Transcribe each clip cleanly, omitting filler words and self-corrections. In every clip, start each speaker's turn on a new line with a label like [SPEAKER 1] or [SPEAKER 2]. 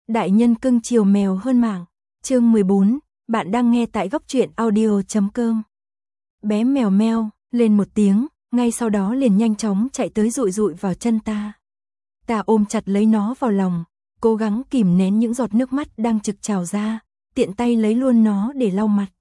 [SPEAKER 1] Đại nhân cưng chiều mèo hơn mảng. Chương 14, bạn đang nghe tại góc truyện audio.com. Bé mèo meo lên một tiếng, ngay sau đó liền nhanh chóng chạy tới dụi dụi vào chân ta. Ta ôm chặt lấy nó vào lòng, cố gắng kìm nén những giọt nước mắt đang trực trào ra, tiện tay lấy luôn nó để lau mặt.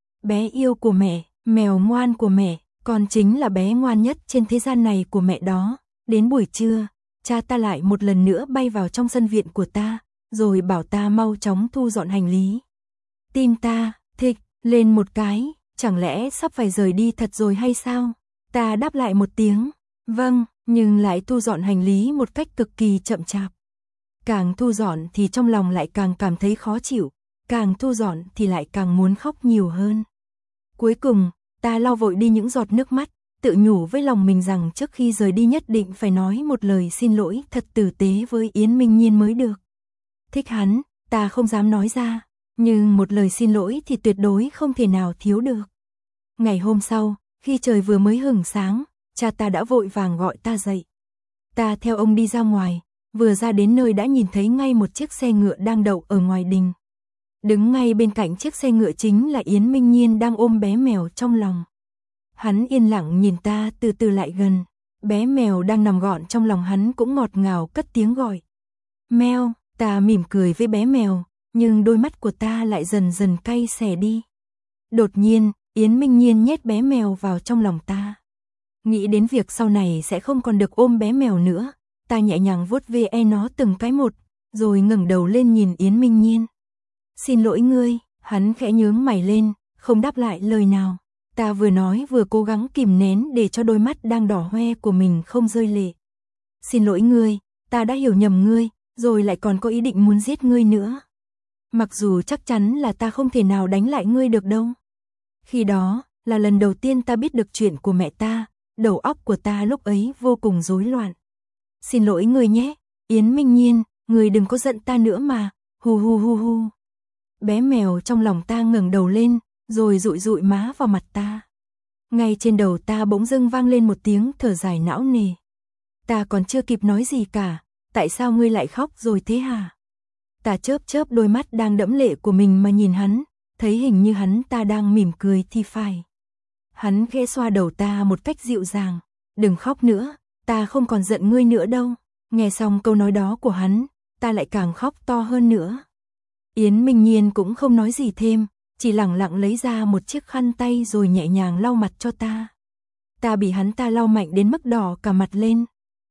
[SPEAKER 1] Bé yêu của mẹ, mèo ngoan của mẹ, con chính là bé ngoan nhất trên thế gian này của mẹ đó. Đến buổi trưa, cha ta lại một lần nữa bay vào trong sân viện của ta, rồi bảo ta mau chóng thu dọn hành lý. Tim ta thịch lên một cái, chẳng lẽ sắp phải rời đi thật rồi hay sao? Ta đáp lại một tiếng, vâng, nhưng lại thu dọn hành lý một cách cực kỳ chậm chạp. Càng thu dọn thì trong lòng lại càng cảm thấy khó chịu, càng thu dọn thì lại càng muốn khóc nhiều hơn. Cuối cùng, ta lau vội đi những giọt nước mắt, tự nhủ với lòng mình rằng trước khi rời đi nhất định phải nói một lời xin lỗi thật tử tế với Yến Minh Nhiên mới được. Thích hắn, ta không dám nói ra, nhưng một lời xin lỗi thì tuyệt đối không thể nào thiếu được. Ngày hôm sau, khi trời vừa mới hửng sáng, cha ta đã vội vàng gọi ta dậy. Ta theo ông đi ra ngoài, vừa ra đến nơi đã nhìn thấy ngay một chiếc xe ngựa đang đậu ở ngoài đình. Đứng ngay bên cạnh chiếc xe ngựa chính là Yến Minh Nhiên đang ôm bé mèo trong lòng. Hắn yên lặng nhìn ta từ từ lại gần, bé mèo đang nằm gọn trong lòng hắn cũng ngọt ngào cất tiếng gọi. Meo, ta mỉm cười với bé mèo, nhưng đôi mắt của ta lại dần dần cay xè đi. Đột nhiên, Yến Minh Nhiên nhét bé mèo vào trong lòng ta. Nghĩ đến việc sau này sẽ không còn được ôm bé mèo nữa, ta nhẹ nhàng vuốt ve nó từng cái một, rồi ngẩng đầu lên nhìn Yến Minh Nhiên. Xin lỗi ngươi, hắn khẽ nhướng mày lên, không đáp lại lời nào. Ta vừa nói vừa cố gắng kìm nén để cho đôi mắt đang đỏ hoe của mình không rơi lệ. Xin lỗi ngươi, ta đã hiểu nhầm ngươi, rồi lại còn có ý định muốn giết ngươi nữa. Mặc dù chắc chắn là ta không thể nào đánh lại ngươi được đâu. Khi đó, là lần đầu tiên ta biết được chuyện của mẹ ta, đầu óc của ta lúc ấy vô cùng rối loạn. Xin lỗi ngươi nhé, Yến Minh Nhiên, ngươi đừng có giận ta nữa mà, hu hu hu hu. Bé mèo trong lòng ta ngẩng đầu lên, rồi dụi dụi má vào mặt ta. Ngay trên đầu ta bỗng dưng vang lên một tiếng thở dài não nề. Ta còn chưa kịp nói gì cả, tại sao ngươi lại khóc rồi thế hả? Ta chớp chớp đôi mắt đang đẫm lệ của mình mà nhìn hắn, thấy hình như hắn ta đang mỉm cười thì phải. Hắn khẽ xoa đầu ta một cách dịu dàng, đừng khóc nữa, ta không còn giận ngươi nữa đâu. Nghe xong câu nói đó của hắn, ta lại càng khóc to hơn nữa. Yến Minh Nhiên cũng không nói gì thêm, chỉ lẳng lặng lấy ra một chiếc khăn tay rồi nhẹ nhàng lau mặt cho ta. Ta bị hắn ta lau mạnh đến mức đỏ cả mặt lên.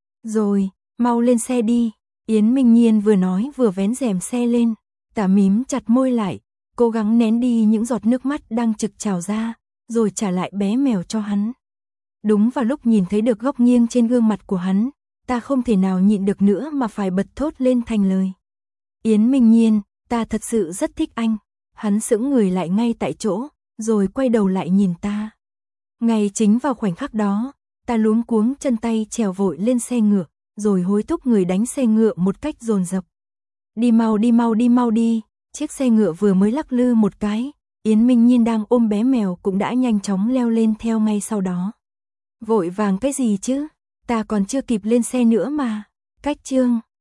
[SPEAKER 1] Rồi, mau lên xe đi. Yến Minh Nhiên vừa nói vừa vén rèm xe lên. Ta mím chặt môi lại, cố gắng nén đi những giọt nước mắt đang trực trào ra, rồi trả lại bé mèo cho hắn. Đúng vào lúc nhìn thấy được góc nghiêng trên gương mặt của hắn, ta không thể nào nhịn được nữa mà phải bật thốt lên thành lời. Yến Minh Nhiên, ta thật sự rất thích anh. Hắn sững người lại ngay tại chỗ, rồi quay đầu lại nhìn ta. Ngay chính vào khoảnh khắc đó, ta luống cuống chân tay trèo vội lên xe ngựa, rồi hối thúc người đánh xe ngựa một cách dồn dập. Đi mau đi mau đi mau đi, chiếc xe ngựa vừa mới lắc lư một cái, Yến Minh Nhiên đang ôm bé mèo cũng đã nhanh chóng leo lên theo ngay sau đó. Vội vàng cái gì chứ, ta còn chưa kịp lên xe nữa mà. Cách chương